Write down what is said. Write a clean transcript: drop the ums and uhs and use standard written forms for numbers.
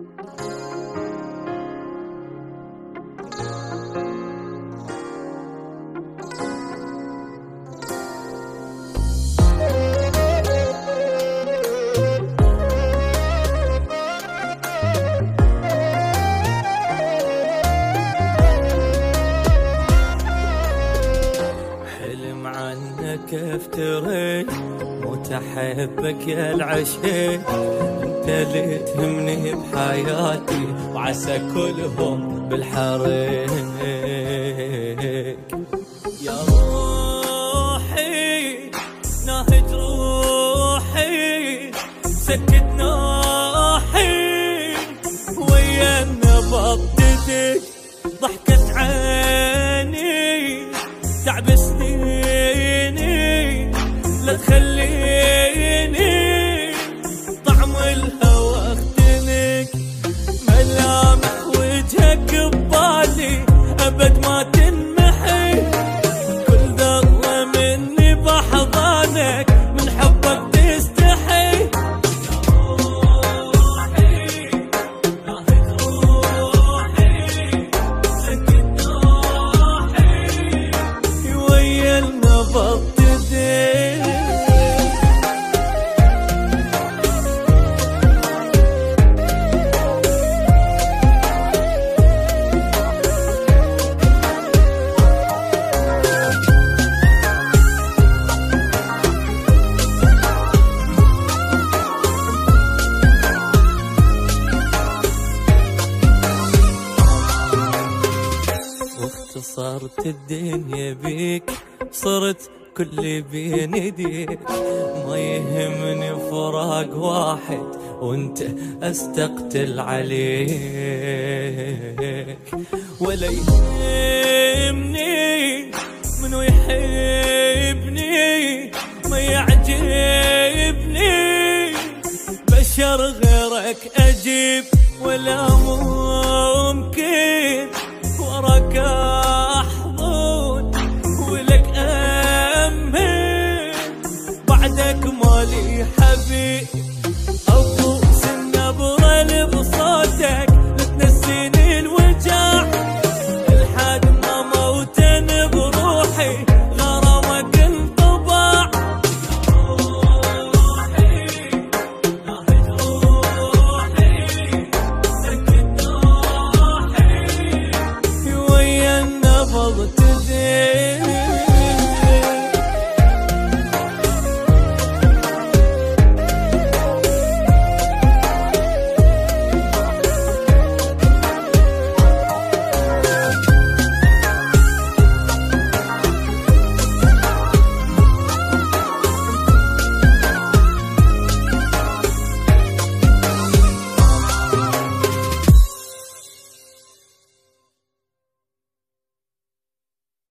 افتريت موت احبك يا العشيق، انت اللي تهمني بحياتي وعسى كلهم بالحريق. يا روحي ناهج روحي سكت ناحي ويا نبضتك ضحكت عيني تعب سنيني لا تخليني طعم الهوى اختنك، ملامح وجهك ببالي ابد ما تنمحي، كل ذرة مني بحضانك من حبك تستحي. روحي ناهج روحي سكت ناحي ويا النبض صارت الدنيا بيك، صرت كل بين يديك، ما يهمني فراق واحد وانت استقتل عليك، ولا يهمني منو يحبني ما يعجبني، بشر غيرك اجيب ولا ممكن وراك احضن ولك امن بعدك مالي حبيب.